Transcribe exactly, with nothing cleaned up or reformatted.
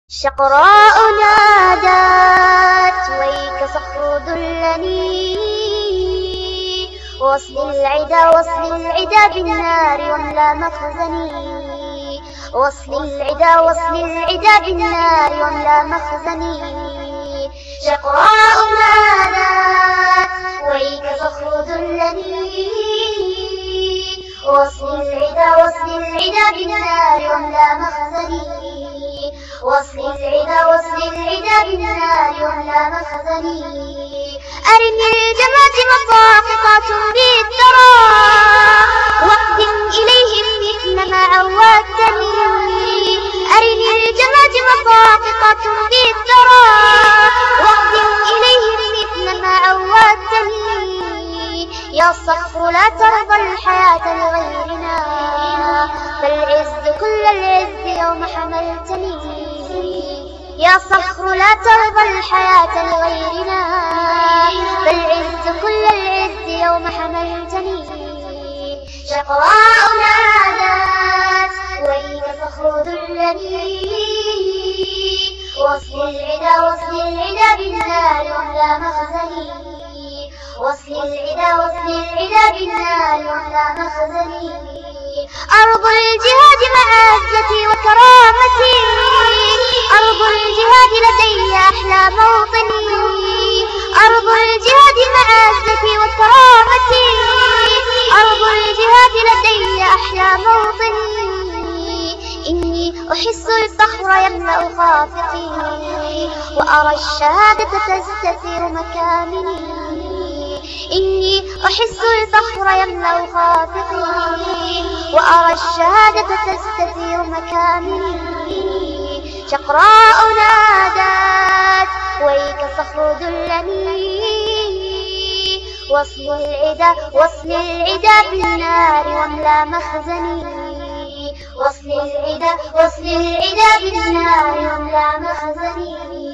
شقراء نادت ويك صخر دلني، وصل العدا وصل العدا بالنار واملا مخزني، وصل العدا وصل العدا بالنار واملا مخزني. شقراء نادت ويك صخر دلني، وصل العدا وصل العدا بالنار واملا مخزني، وصل العدا وصل العدا بالنار واملا مخزني. أرني الجماجم ساقطات بالثرى، واقدم إليهم مثل ما عودتني. أرني الجماجم ساقطات بالثرى، واقدم إليهم مثل ما عودتني. يا صخر لا ترضى الحياة لغيرنا، فالعز كل العز يوم حملتني. يا صخر لا ترضى الحياة لغيرنا، فالعز كل العز يوم حملتني. شقراء نادت ويك صخر دلني، وصل العدا وصل العدا بالنار واملا مخزني، وصل العدا وصل العدا بالنار واملا مخزني. أرض الجهاد معزتي وكرامتي، أرض الجهاد لدي أحلى موطني. أرض الجهاد معزتي وكرامتي، أرض الجهاد لدي أحلى موطني. إني أحس الفخر يملأ خافقي، وأرى الشهادة تستثير مكامني. إني أحس الفخر يملأ خافقي، وأرى الشهادة تستثير مكامني. شقراء نادت ويك صخر دلني، وصل العدا وصل العدا بالنار واملا مخزني، وصل العدا وصل العدا بالنار واملا مخزني.